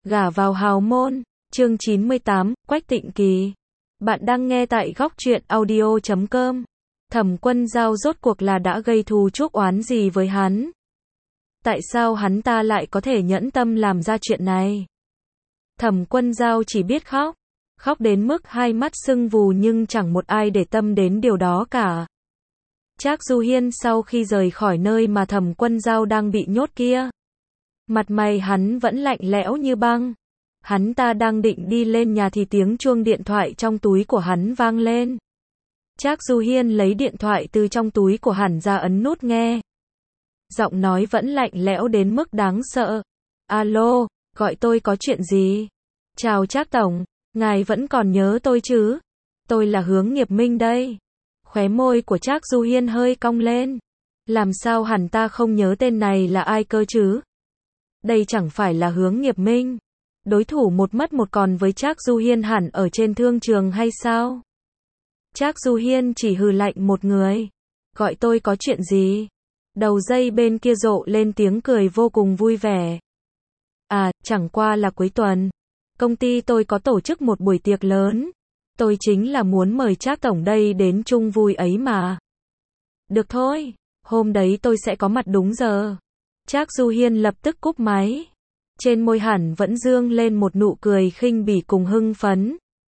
Gả vào hào môn, chương 98, Quách Tịnh Kỳ. Bạn đang nghe tại góc truyện audio.com. Thẩm Quân Dao rốt cuộc là đã gây thù chuốc oán gì với hắn? Tại sao hắn ta lại có thể nhẫn tâm làm ra chuyện này? Thẩm Quân Dao chỉ biết khóc. Khóc đến mức hai mắt sưng vù nhưng chẳng một ai để tâm đến điều đó cả. Trác Du Hiên sau khi rời khỏi nơi mà Thẩm Quân Dao đang bị nhốt kia, mặt mày hắn vẫn lạnh lẽo như băng. Hắn ta đang định đi lên nhà thì tiếng chuông điện thoại trong túi của hắn vang lên. Trác Du Hiên lấy điện thoại từ trong túi của hắn ra ấn nút nghe. Giọng nói vẫn lạnh lẽo đến mức đáng sợ. Alo, gọi tôi có chuyện gì? Chào Trác Tổng, ngài vẫn còn nhớ tôi chứ? Tôi là Hướng Nghiệp Minh đây. Khóe môi của Trác Du Hiên hơi cong lên. Làm sao hắn ta không nhớ tên này là ai cơ chứ? Đây chẳng phải là Hướng Nghiệp Minh, đối thủ một mất một còn với Trác Du Hiên hẳn ở trên thương trường hay sao? Trác Du Hiên chỉ hừ lạnh một người. Gọi tôi có chuyện gì? Đầu dây bên kia rộ lên tiếng cười vô cùng vui vẻ. À, chẳng qua là cuối tuần, công ty tôi có tổ chức một buổi tiệc lớn. Tôi chính là muốn mời Trác Tổng đây đến chung vui ấy mà. Được thôi, hôm đấy tôi sẽ có mặt đúng giờ. Trác Du Hiên lập tức cúp máy. Trên môi hắn vẫn dương lên một nụ cười khinh bỉ cùng hưng phấn.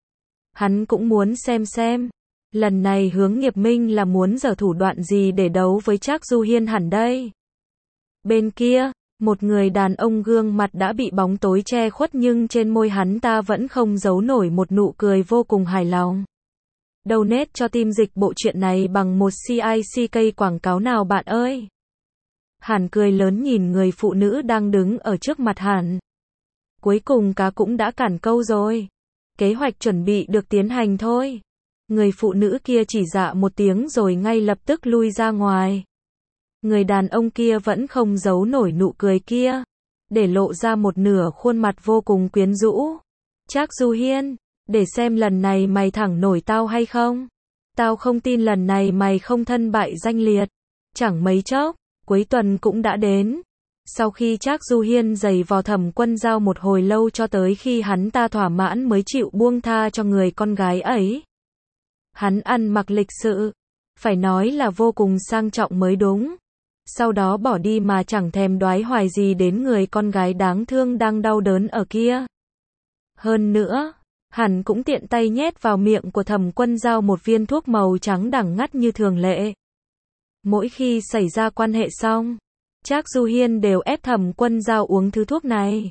Hắn cũng muốn xem, lần này Hướng Nghiệp Minh là muốn giở thủ đoạn gì để đấu với Trác Du Hiên hẳn đây. Bên kia, một người đàn ông gương mặt đã bị bóng tối che khuất nhưng trên môi hắn ta vẫn không giấu nổi một nụ cười vô cùng hài lòng. Donate cho team dịch bộ truyện này bằng một CICK quảng cáo nào bạn ơi. Hắn cười lớn nhìn người phụ nữ đang đứng ở trước mặt hắn. Cuối cùng cá cũng đã cản câu rồi. Kế hoạch chuẩn bị được tiến hành thôi. Người phụ nữ kia chỉ dạ một tiếng rồi ngay lập tức lui ra ngoài. Người đàn ông kia vẫn không giấu nổi nụ cười kia, để lộ ra một nửa khuôn mặt vô cùng quyến rũ. Trác Du Hiên, để xem lần này mày thẳng nổi tao hay không? Tao không tin lần này mày không thân bại danh liệt. Chẳng mấy chốc, cuối tuần cũng đã đến. Sau khi Trác Du Hiên giày vò Thẩm Quân Dao một hồi lâu cho tới khi hắn ta thỏa mãn mới chịu buông tha cho người con gái ấy. Hắn ăn mặc lịch sự, phải nói là vô cùng sang trọng mới đúng. Sau đó bỏ đi mà chẳng thèm đoái hoài gì đến người con gái đáng thương đang đau đớn ở kia. Hơn nữa, hắn cũng tiện tay nhét vào miệng của Thẩm Quân Dao một viên thuốc màu trắng đắng ngắt như thường lệ. Mỗi khi xảy ra quan hệ xong, Trác Du Hiên đều ép Thẩm Quân Dao uống thứ thuốc này.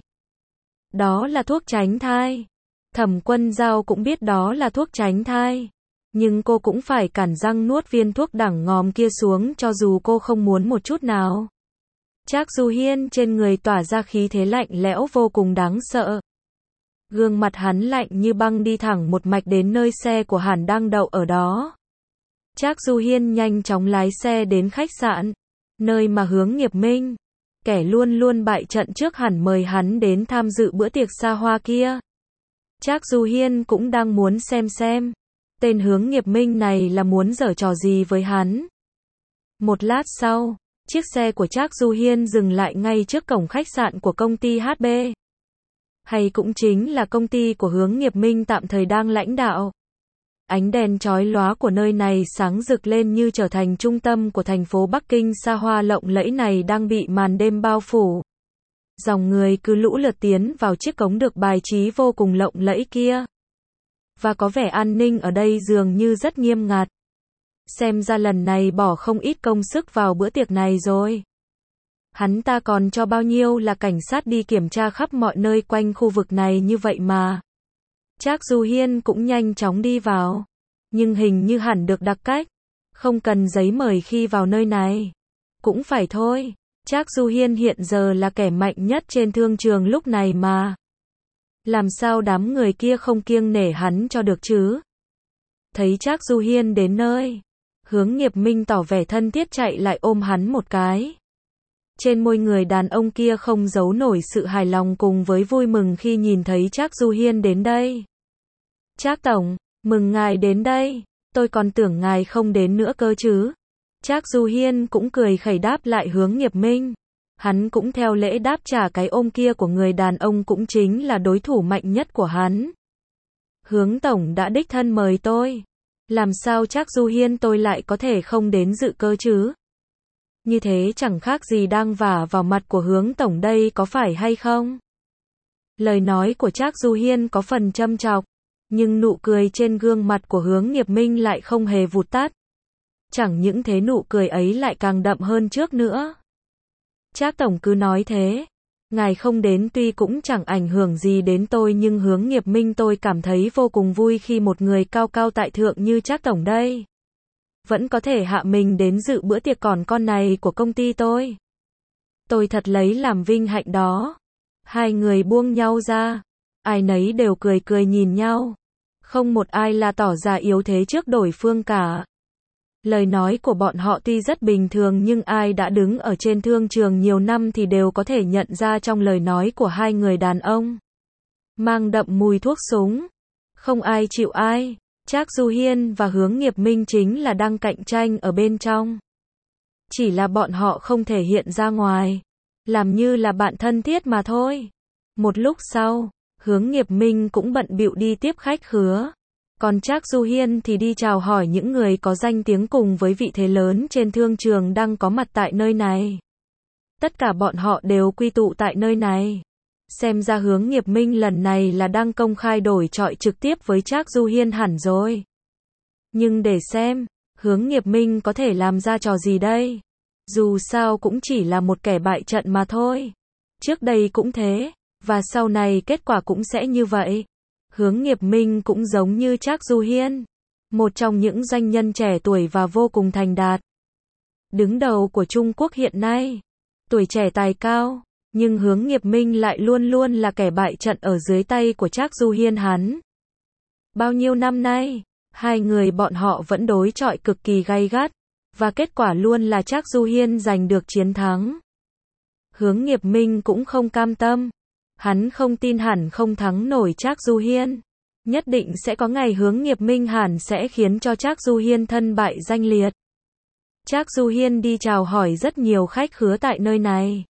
Đó là thuốc tránh thai. Thẩm Quân Dao cũng biết đó là thuốc tránh thai, nhưng cô cũng phải cắn răng nuốt viên thuốc đắng ngòm kia xuống cho dù cô không muốn một chút nào. Trác Du Hiên trên người tỏa ra khí thế lạnh lẽo vô cùng đáng sợ. Gương mặt hắn lạnh như băng đi thẳng một mạch đến nơi xe của hắn đang đậu ở đó. Trác Du Hiên nhanh chóng lái xe đến khách sạn, nơi mà Hướng Nghiệp Minh, kẻ luôn luôn bại trận trước hẳn mời hắn đến tham dự bữa tiệc xa hoa kia. Trác Du Hiên cũng đang muốn xem tên Hướng Nghiệp Minh này là muốn giở trò gì với hắn. Một lát sau, chiếc xe của Trác Du Hiên dừng lại ngay trước cổng khách sạn của công ty HB. Hay cũng chính là công ty của Hướng Nghiệp Minh tạm thời đang lãnh đạo. Ánh đèn chói lóa của nơi này sáng rực lên như trở thành trung tâm của thành phố Bắc Kinh xa hoa lộng lẫy này đang bị màn đêm bao phủ. Dòng người cứ lũ lượt tiến vào chiếc cổng được bài trí vô cùng lộng lẫy kia. Và có vẻ an ninh ở đây dường như rất nghiêm ngặt. Xem ra lần này bỏ không ít công sức vào bữa tiệc này rồi. Hắn ta còn cho bao nhiêu là cảnh sát đi kiểm tra khắp mọi nơi quanh khu vực này như vậy mà. Trác Du Hiên cũng nhanh chóng đi vào. Nhưng hình như hẳn được đặc cách, không cần giấy mời khi vào nơi này. Cũng phải thôi, Trác Du Hiên hiện giờ là kẻ mạnh nhất trên thương trường lúc này mà. Làm sao đám người kia không kiêng nể hắn cho được chứ? Thấy Trác Du Hiên đến nơi, Hướng Nghiệp Minh tỏ vẻ thân thiết chạy lại ôm hắn một cái. Trên môi người đàn ông kia không giấu nổi sự hài lòng cùng với vui mừng khi nhìn thấy Trác Du Hiên đến đây. Trác Tổng, mừng ngài đến đây, tôi còn tưởng ngài không đến nữa cơ chứ. Trác Du Hiên cũng cười khẩy đáp lại Hướng Nghiệp Minh. Hắn cũng theo lễ đáp trả cái ôm kia của người đàn ông cũng chính là đối thủ mạnh nhất của hắn. Hướng tổng đã đích thân mời tôi. Làm sao Trác Du Hiên tôi lại có thể không đến dự cơ chứ? Như thế chẳng khác gì đang vả vào mặt của Hướng tổng đây có phải hay không? Lời nói của Trác Du Hiên có phần châm chọc, nhưng nụ cười trên gương mặt của Hướng Nghiệp Minh lại không hề vụt tắt. Chẳng những thế nụ cười ấy lại càng đậm hơn trước nữa. Trác tổng cứ nói thế. Ngài không đến tuy cũng chẳng ảnh hưởng gì đến tôi nhưng Hướng Nghiệp Minh tôi cảm thấy vô cùng vui khi một người cao cao tại thượng như Trác tổng đây vẫn có thể hạ mình đến dự bữa tiệc còn con này của công ty tôi. Tôi thật lấy làm vinh hạnh đó. Hai người buông nhau ra. Ai nấy đều cười cười nhìn nhau. Không một ai là tỏ ra yếu thế trước đối phương cả. Lời nói của bọn họ tuy rất bình thường nhưng ai đã đứng ở trên thương trường nhiều năm thì đều có thể nhận ra trong lời nói của hai người đàn ông mang đậm mùi thuốc súng. Không ai chịu ai. Trác Du Hiên và Hướng Nghiệp Minh chính là đang cạnh tranh ở bên trong. Chỉ là bọn họ không thể hiện ra ngoài. Làm như là bạn thân thiết mà thôi. Một lúc sau, Hướng Nghiệp Minh cũng bận bịu đi tiếp khách khứa. Còn Trác Du Hiên thì đi chào hỏi những người có danh tiếng cùng với vị thế lớn trên thương trường đang có mặt tại nơi này. Tất cả bọn họ đều quy tụ tại nơi này. Xem ra Hướng Nghiệp Minh lần này là đang công khai đổi chọi trực tiếp với Trác Du Hiên hẳn rồi. Nhưng để xem, Hướng Nghiệp Minh có thể làm ra trò gì đây? Dù sao cũng chỉ là một kẻ bại trận mà thôi. Trước đây cũng thế, và sau này kết quả cũng sẽ như vậy. Hướng Nghiệp Minh cũng giống như Trác Du Hiên, một trong những doanh nhân trẻ tuổi và vô cùng thành đạt. Đứng đầu của Trung Quốc hiện nay, tuổi trẻ tài cao, nhưng Hướng Nghiệp Minh lại luôn luôn là kẻ bại trận ở dưới tay của Trác Du Hiên hắn. Bao nhiêu năm nay, hai người bọn họ vẫn đối chọi cực kỳ gay gắt, và kết quả luôn là Trác Du Hiên giành được chiến thắng. Hướng Nghiệp Minh cũng không cam tâm. Hắn không tin hẳn không thắng nổi Trác Du Hiên. Nhất định sẽ có ngày Hướng Nghiệp Minh hẳn sẽ khiến cho Trác Du Hiên thân bại danh liệt. Trác Du Hiên đi chào hỏi rất nhiều khách khứa tại nơi này.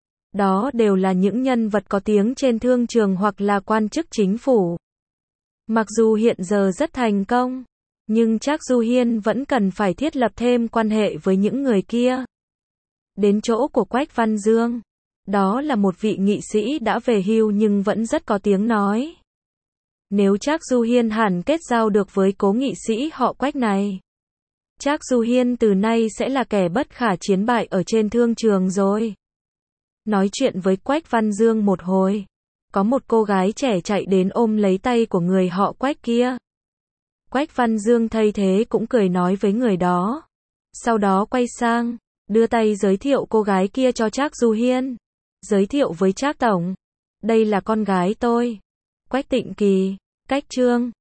Đó đều là những nhân vật có tiếng trên thương trường hoặc là quan chức chính phủ. Mặc dù hiện giờ rất thành công, nhưng Trác Du Hiên vẫn cần phải thiết lập thêm quan hệ với những người kia. Đến chỗ của Quách Văn Dương. Đó là một vị nghị sĩ đã về hưu nhưng vẫn rất có tiếng nói. Nếu Trác Du Hiên hẳn kết giao được với cố nghị sĩ họ Quách này, Trác Du Hiên từ nay sẽ là kẻ bất khả chiến bại ở trên thương trường rồi. Nói chuyện với Quách Văn Dương một hồi, có một cô gái trẻ chạy đến ôm lấy tay của người họ Quách kia. Quách Văn Dương thấy thế cũng cười nói với người đó. Sau đó quay sang, đưa tay giới thiệu cô gái kia cho Trác Du Hiên. Giới thiệu với Trác tổng, đây là con gái tôi, Quách Tịnh Kỳ. Cách chương